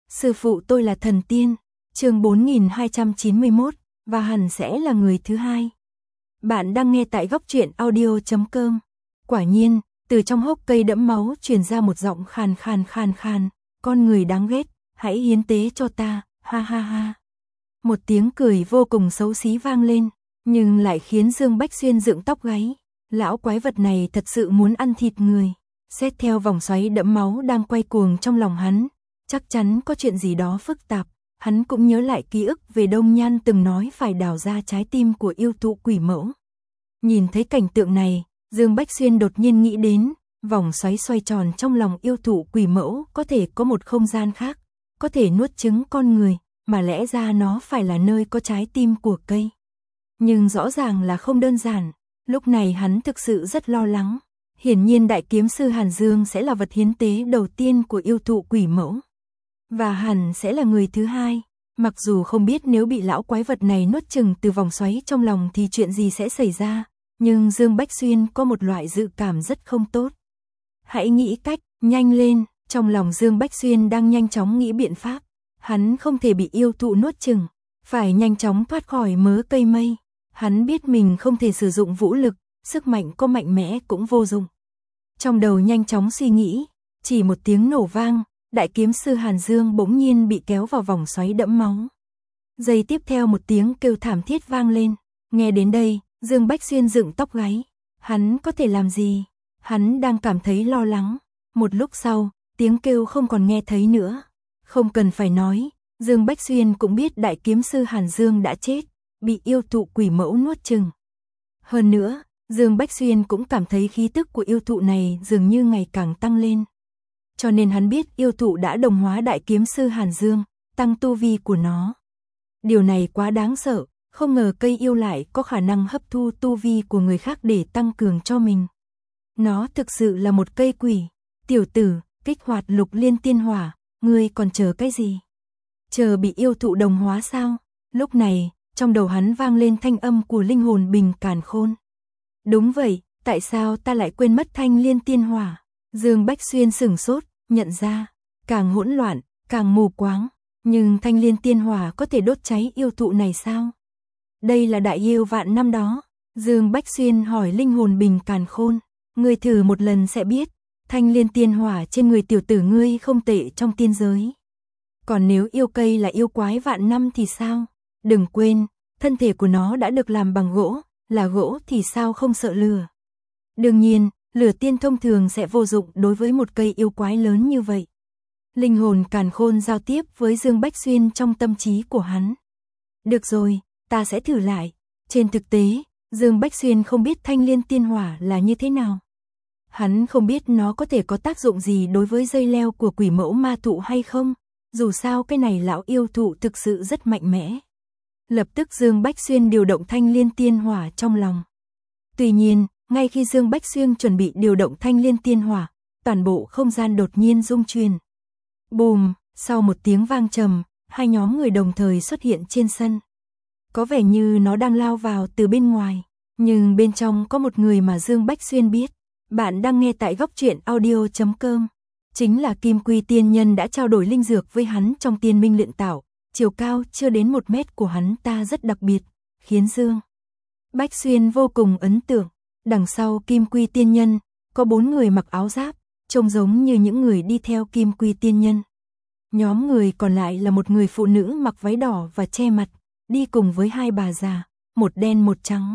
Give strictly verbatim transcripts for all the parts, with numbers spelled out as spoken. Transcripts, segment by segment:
Sư phụ tôi là thần tiên. Chương bốn nghìn hai trăm chín mươi mốt, và hẳn sẽ là người thứ hai. Bạn đang nghe tại góc truyện audio chấm com. Quả nhiên, từ trong hốc cây đẫm máu truyền ra một giọng khàn khàn khàn khàn, con người đáng ghét, hãy hiến tế cho ta, ha ha ha. Một tiếng cười vô cùng xấu xí vang lên, nhưng lại khiến Dương Bách Xuyên dựng tóc gáy. Lão quái vật này thật sự muốn ăn thịt người. Xét theo vòng xoáy đẫm máu đang quay cuồng trong lòng hắn, chắc chắn có chuyện gì đó phức tạp. Hắn cũng nhớ lại ký ức về Đông Nhan từng nói phải đào ra trái tim của yêu thụ quỷ mẫu. Nhìn thấy cảnh tượng này, Dương Bách Xuyên đột nhiên nghĩ đến, vòng xoáy xoay tròn trong lòng yêu thụ quỷ mẫu có thể có một không gian khác, có thể nuốt chửng con người, mà lẽ ra nó phải là nơi có trái tim của cây. Nhưng rõ ràng là không đơn giản, lúc này hắn thực sự rất lo lắng. Hiển nhiên đại kiếm sư Hàn Dương sẽ là vật hiến tế đầu tiên của yêu thụ quỷ mẫu. Và hẳn sẽ là người thứ hai, mặc dù không biết nếu bị lão quái vật này nuốt chửng từ vòng xoáy trong lòng thì chuyện gì sẽ xảy ra, nhưng Dương Bách Xuyên có một loại dự cảm rất không tốt. Hãy nghĩ cách, nhanh lên, trong lòng Dương Bách Xuyên đang nhanh chóng nghĩ biện pháp, hắn không thể bị yêu thụ nuốt chửng, phải nhanh chóng thoát khỏi mớ cây mây. Hắn biết mình không thể sử dụng vũ lực, sức mạnh có mạnh mẽ cũng vô dụng. Trong đầu nhanh chóng suy nghĩ, chỉ một tiếng nổ vang, đại kiếm sư Hàn Dương bỗng nhiên bị kéo vào vòng xoáy đẫm máu. Giây tiếp theo một tiếng kêu thảm thiết vang lên. Nghe đến đây, Dương Bách Xuyên dựng tóc gáy. Hắn có thể làm gì? Hắn đang cảm thấy lo lắng. Một lúc sau, tiếng kêu không còn nghe thấy nữa. Không cần phải nói, Dương Bách Xuyên cũng biết đại kiếm sư Hàn Dương đã chết, bị yêu thụ quỷ mẫu nuốt chửng. Hơn nữa, Dương Bách Xuyên cũng cảm thấy khí tức của yêu thụ này dường như ngày càng tăng lên. Cho nên hắn biết yêu thụ đã đồng hóa đại kiếm sư Hàn Dương, tăng tu vi của nó. Điều này quá đáng sợ, không ngờ cây yêu lại có khả năng hấp thu tu vi của người khác để tăng cường cho mình. Nó thực sự là một cây quỷ. Tiểu tử, kích hoạt lục liên tiên hỏa, ngươi còn chờ cái gì? Chờ bị yêu thụ đồng hóa sao? Lúc này, trong đầu hắn vang lên thanh âm của linh hồn Bình Càn Khôn. Đúng vậy, tại sao ta lại quên mất thanh liên tiên hỏa? Dương Bách Xuyên sửng sốt, nhận ra, càng hỗn loạn, càng mù quáng, nhưng thanh liên tiên hỏa có thể đốt cháy yêu thụ này sao? Đây là đại yêu vạn năm đó. Dương Bách Xuyên hỏi linh hồn Bình Càn Khôn, ngươi thử một lần sẽ biết, thanh liên tiên hỏa trên người tiểu tử ngươi không tệ trong tiên giới. Còn nếu yêu cây là yêu quái vạn năm thì sao? Đừng quên, thân thể của nó đã được làm bằng gỗ, là gỗ thì sao không sợ lửa. Đương nhiên, lửa tiên thông thường sẽ vô dụng đối với một cây yêu quái lớn như vậy. Linh hồn Càn Khôn giao tiếp với Dương Bách Xuyên trong tâm trí của hắn. Được rồi, ta sẽ thử lại. Trên thực tế, Dương Bách Xuyên không biết thanh liên tiên hỏa là như thế nào. Hắn không biết nó có thể có tác dụng gì đối với dây leo của quỷ mẫu ma thụ hay không. Dù sao cái này lão yêu thụ thực sự rất mạnh mẽ. Lập tức Dương Bách Xuyên điều động thanh liên tiên hỏa trong lòng. Tuy nhiên, ngay khi Dương Bách Xuyên chuẩn bị điều động thanh liên tiên hỏa, toàn bộ không gian đột nhiên rung chuyển. Bùm, sau một tiếng vang trầm, hai nhóm người đồng thời xuất hiện trên sân. Có vẻ như nó đang lao vào từ bên ngoài, nhưng bên trong có một người mà Dương Bách Xuyên biết. Bạn đang nghe tại góc truyện audio chấm com. Chính là Kim Quy tiên nhân đã trao đổi linh dược với hắn trong tiên minh luyện tạo. Chiều cao chưa đến một mét của hắn ta rất đặc biệt, khiến Dương Bách Xuyên vô cùng ấn tượng. Đằng sau Kim Quy tiên nhân, có bốn người mặc áo giáp, trông giống như những người đi theo Kim Quy tiên nhân. Nhóm người còn lại là một người phụ nữ mặc váy đỏ và che mặt, đi cùng với hai bà già, một đen một trắng.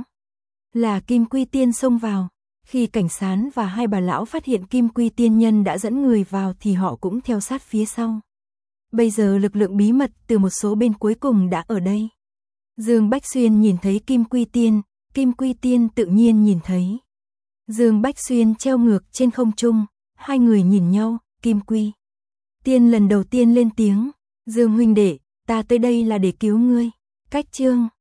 Là Kim Quy tiên xông vào. Khi cảnh sán và hai bà lão phát hiện Kim Quy tiên nhân đã dẫn người vào thì họ cũng theo sát phía sau. Bây giờ lực lượng bí mật từ một số bên cuối cùng đã ở đây. Dương Bách Xuyên nhìn thấy Kim Quy tiên, Kim Quy tiên tự nhiên nhìn thấy. Dương Bách Xuyên treo ngược trên không trung, hai người nhìn nhau, Kim Quy tiên lần đầu tiên lên tiếng, Dương huynh đệ, ta tới đây là để cứu ngươi. Cách chương